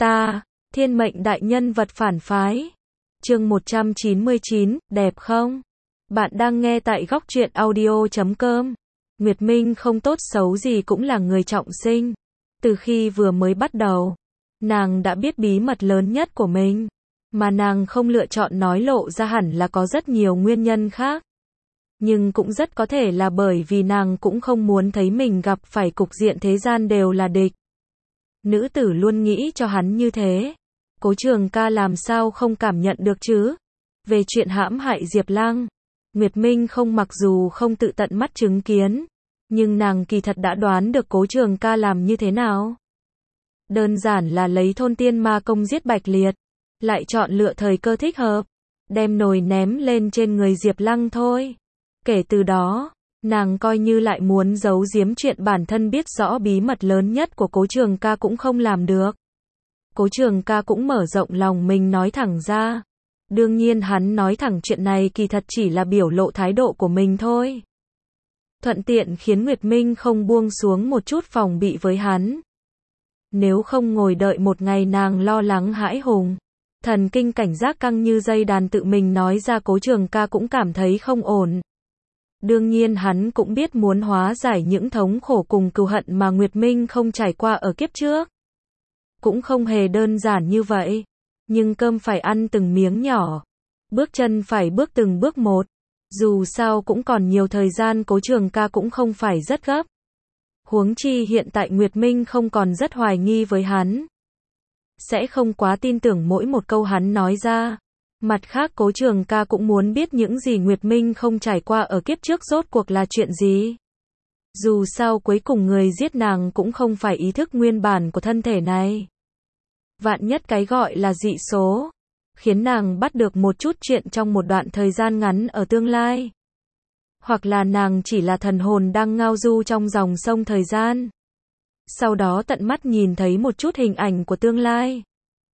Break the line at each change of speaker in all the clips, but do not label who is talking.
Ta, thiên mệnh đại nhân vật phản phái. Chương 199, đẹp không? Bạn đang nghe tại góc truyện audio.com. Nguyệt Minh không tốt xấu gì cũng là người trọng sinh. Từ khi vừa mới bắt đầu, nàng đã biết bí mật lớn nhất của mình. Mà nàng không lựa chọn nói lộ ra hẳn là có rất nhiều nguyên nhân khác. Nhưng cũng rất có thể là bởi vì nàng cũng không muốn thấy mình gặp phải cục diện thế gian đều là địch. Nữ tử luôn nghĩ cho hắn như thế. Cố Trường Ca làm sao không cảm nhận được chứ? Về chuyện hãm hại Diệp Lăng, Nguyệt Minh không mặc dù không tự tận mắt chứng kiến, nhưng nàng kỳ thật đã đoán được Cố Trường Ca làm như thế nào. Đơn giản là lấy thôn tiên ma công giết Bạch Liệt, lại chọn lựa thời cơ thích hợp, đem nồi ném lên trên người Diệp Lăng thôi. Kể từ đó, nàng coi như lại muốn giấu giếm chuyện bản thân biết rõ bí mật lớn nhất của Cố Trường Ca cũng không làm được. Cố Trường Ca cũng mở rộng lòng mình nói thẳng ra. Đương nhiên hắn nói thẳng chuyện này kỳ thật chỉ là biểu lộ thái độ của mình thôi. Thuận tiện khiến Nguyệt Minh không buông xuống một chút phòng bị với hắn. Nếu không ngồi đợi một ngày nàng lo lắng hãi hùng, thần kinh cảnh giác căng như dây đàn tự mình nói ra Cố Trường Ca cũng cảm thấy không ổn. Đương nhiên hắn cũng biết muốn hóa giải những thống khổ cùng cừu hận mà Nguyệt Minh không trải qua ở kiếp trước. Cũng không hề đơn giản như vậy. Nhưng cơm phải ăn từng miếng nhỏ. Bước chân phải bước từng bước một. Dù sao cũng còn nhiều thời gian, Cố Trường Ca cũng không phải rất gấp. Huống chi hiện tại Nguyệt Minh không còn rất hoài nghi với hắn. Sẽ không quá tin tưởng mỗi một câu hắn nói ra. Mặt khác Cố Trường Ca cũng muốn biết những gì Nguyệt Minh không trải qua ở kiếp trước rốt cuộc là chuyện gì. Dù sao cuối cùng người giết nàng cũng không phải ý thức nguyên bản của thân thể này. Vạn nhất cái gọi là dị số, khiến nàng bắt được một chút chuyện trong một đoạn thời gian ngắn ở tương lai. Hoặc là nàng chỉ là thần hồn đang ngao du trong dòng sông thời gian. Sau đó tận mắt nhìn thấy một chút hình ảnh của tương lai.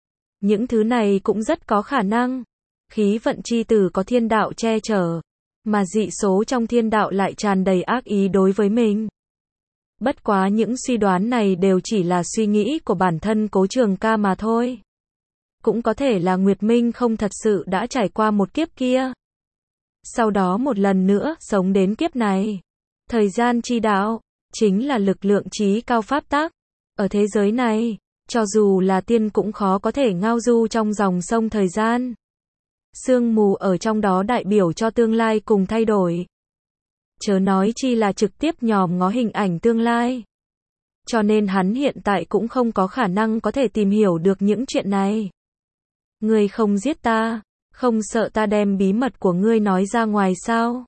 Những thứ này cũng rất có khả năng. Khí vận chi tử có thiên đạo che chở, mà dị số trong thiên đạo lại tràn đầy ác ý đối với mình. Bất quá những suy đoán này đều chỉ là suy nghĩ của bản thân Cố Trường Ca mà thôi. Cũng có thể là Nguyệt Minh không thật sự đã trải qua một kiếp kia. Sau đó một lần nữa sống đến kiếp này. Thời gian chi đạo, chính là lực lượng trí cao pháp tắc. Ở thế giới này, cho dù là tiên cũng khó có thể ngao du trong dòng sông thời gian. Sương mù ở trong đó đại biểu cho tương lai cùng thay đổi. Chớ nói chi là trực tiếp nhòm ngó hình ảnh tương lai. Cho nên hắn hiện tại cũng không có khả năng có thể tìm hiểu được những chuyện này. Ngươi không giết ta, không sợ ta đem bí mật của ngươi nói ra ngoài sao?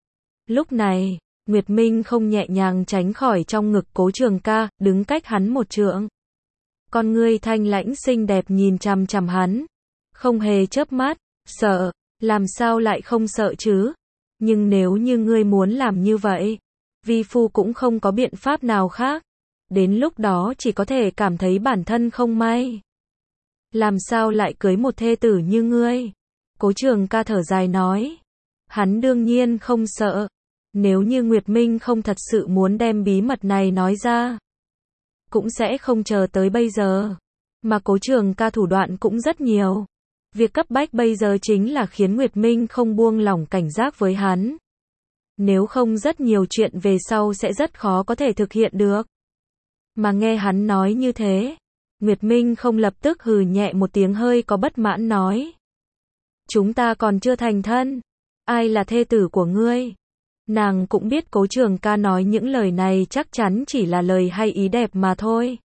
Lúc này, Nguyệt Minh không nhẹ nhàng tránh khỏi trong ngực Cố Trường Ca, đứng cách hắn một trượng. Con ngươi thanh lãnh xinh đẹp nhìn chằm chằm hắn, không hề chớp mắt. Sợ, làm sao lại không sợ chứ? Nhưng nếu như ngươi muốn làm như vậy, vi phu cũng không có biện pháp nào khác. Đến lúc đó chỉ có thể cảm thấy bản thân không may. Làm sao lại cưới một thê tử như ngươi? Cố Trường Ca thở dài nói. Hắn đương nhiên không sợ. Nếu như Nguyệt Minh không thật sự muốn đem bí mật này nói ra, cũng sẽ không chờ tới bây giờ. Mà Cố Trường Ca thủ đoạn cũng rất nhiều. Việc cấp bách bây giờ chính là khiến Nguyệt Minh không buông lỏng cảnh giác với hắn. Nếu không rất nhiều chuyện về sau sẽ rất khó có thể thực hiện được. Mà nghe hắn nói như thế, Nguyệt Minh không lập tức hừ nhẹ một tiếng hơi có bất mãn nói. Chúng ta còn chưa thành thân. Ai là thê tử của ngươi? Nàng cũng biết Cố Trường Ca nói những lời này chắc chắn chỉ là lời hay ý đẹp mà thôi.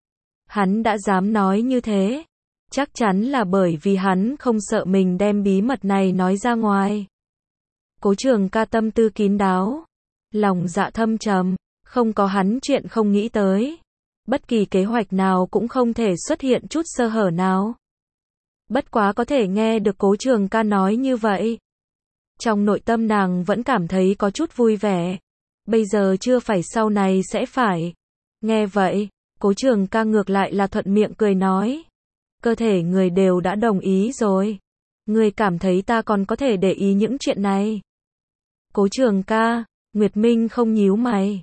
Hắn đã dám nói như thế. Chắc chắn là bởi vì hắn không sợ mình đem bí mật này nói ra ngoài. Cố Trường Ca tâm tư kín đáo, lòng dạ thâm trầm, không có hắn chuyện không nghĩ tới. Bất kỳ kế hoạch nào cũng không thể xuất hiện chút sơ hở nào. Bất quá có thể nghe được Cố Trường Ca nói như vậy. Trong nội tâm nàng vẫn cảm thấy có chút vui vẻ. Bây giờ chưa phải sau này sẽ phải. Nghe vậy, Cố Trường Ca ngược lại là thuận miệng cười nói. Cơ thể người đều đã đồng ý rồi. Người cảm thấy ta còn có thể để ý những chuyện này? Cố Trường Ca, Nguyệt Minh không nhíu mày.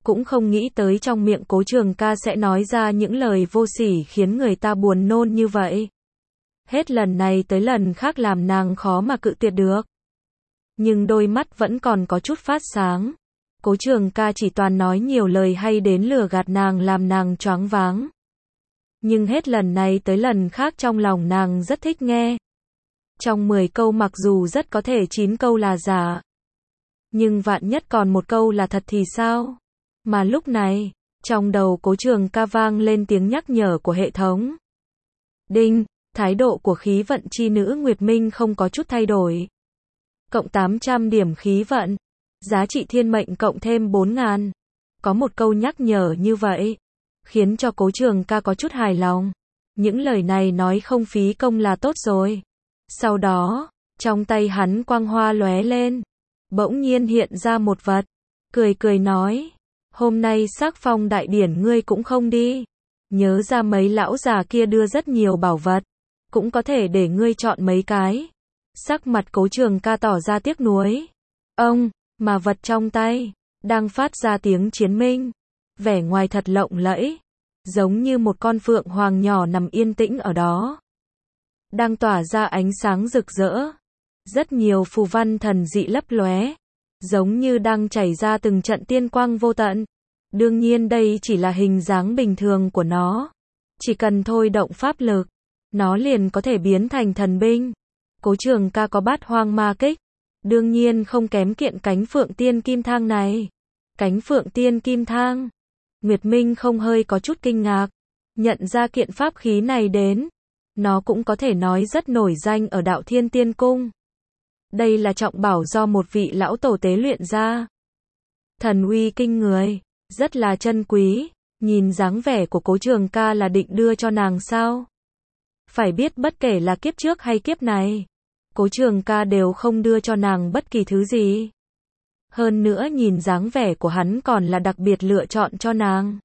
cũng không nghĩ tới trong miệng Cố Trường Ca sẽ nói ra những lời vô sỉ khiến người ta buồn nôn như vậy. Hết lần này tới lần khác làm nàng khó mà cự tuyệt được. Nhưng đôi mắt vẫn còn có chút phát sáng. Cố Trường Ca chỉ toàn nói nhiều lời hay đến lừa gạt nàng làm nàng choáng váng. Nhưng hết lần này tới lần khác trong lòng nàng rất thích nghe. Trong 10 câu mặc dù rất có thể 9 câu là giả. Nhưng vạn nhất còn một câu là thật thì sao? Mà lúc này, trong đầu Cố Trường Ca vang lên tiếng nhắc nhở của hệ thống. Đinh, thái độ của khí vận chi nữ Nguyệt Minh không có chút thay đổi. Cộng 800 điểm khí vận. Giá trị thiên mệnh cộng thêm 4.000. Có một câu nhắc nhở như vậy, khiến cho Cố Trường Ca có chút hài lòng. Những lời này nói không phí công là tốt rồi. Sau đó, trong tay hắn quang hoa lóe lên. Bỗng nhiên hiện ra một vật. Cười cười nói. Hôm nay sắc phong đại điển ngươi cũng không đi. Nhớ ra mấy lão già kia đưa rất nhiều bảo vật. Cũng có thể để ngươi chọn mấy cái. Sắc mặt Cố Trường Ca tỏ ra tiếc nuối. Ông, mà vật trong tay, đang phát ra tiếng chiến minh. Vẻ ngoài thật lộng lẫy. Giống như một con phượng hoàng nhỏ nằm yên tĩnh ở đó. Đang tỏa ra ánh sáng rực rỡ. Rất nhiều phù văn thần dị lấp lóe. Giống như đang chảy ra từng trận tiên quang vô tận. Đương nhiên đây chỉ là hình dáng bình thường của nó. Chỉ cần thôi động pháp lực, nó liền có thể biến thành thần binh. Cố Trường Ca có Bát Hoang Ma Kích. Đương nhiên không kém kiện cánh phượng tiên kim thang này. Cánh phượng tiên kim thang. Nguyệt Minh không hơi có chút kinh ngạc. Nhận ra kiện pháp khí này đến. Nó cũng có thể nói rất nổi danh ở Đạo Thiên Tiên Cung. Đây là trọng bảo do một vị lão tổ tế luyện ra. Thần uy kinh người. Rất là chân quý. Nhìn dáng vẻ của Cố Trường Ca là định đưa cho nàng sao? Phải biết bất kể là kiếp trước hay kiếp này, Cố Trường Ca đều không đưa cho nàng bất kỳ thứ gì. Hơn nữa nhìn dáng vẻ của hắn còn là đặc biệt lựa chọn cho nàng.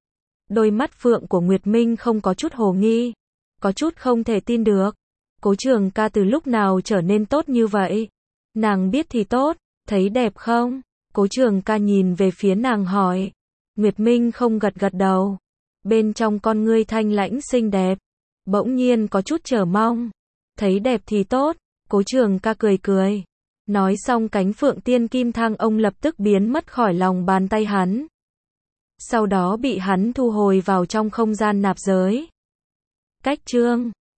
Đôi mắt phượng của Nguyệt Minh không có chút hồ nghi, có chút không thể tin được. Cố Trường Ca từ lúc nào trở nên tốt như vậy? Nàng biết thì tốt, thấy đẹp không? Cố Trường Ca nhìn về phía nàng hỏi. Nguyệt Minh không gật gật đầu. Bên trong con ngươi thanh lãnh xinh đẹp, bỗng nhiên có chút chờ mong. Thấy đẹp thì tốt. Cố Trường Ca cười cười. Nói xong cánh phượng tiên kim thang ông lập tức biến mất khỏi lòng bàn tay hắn. Sau đó bị hắn thu hồi vào trong không gian nạp giới. Cách chương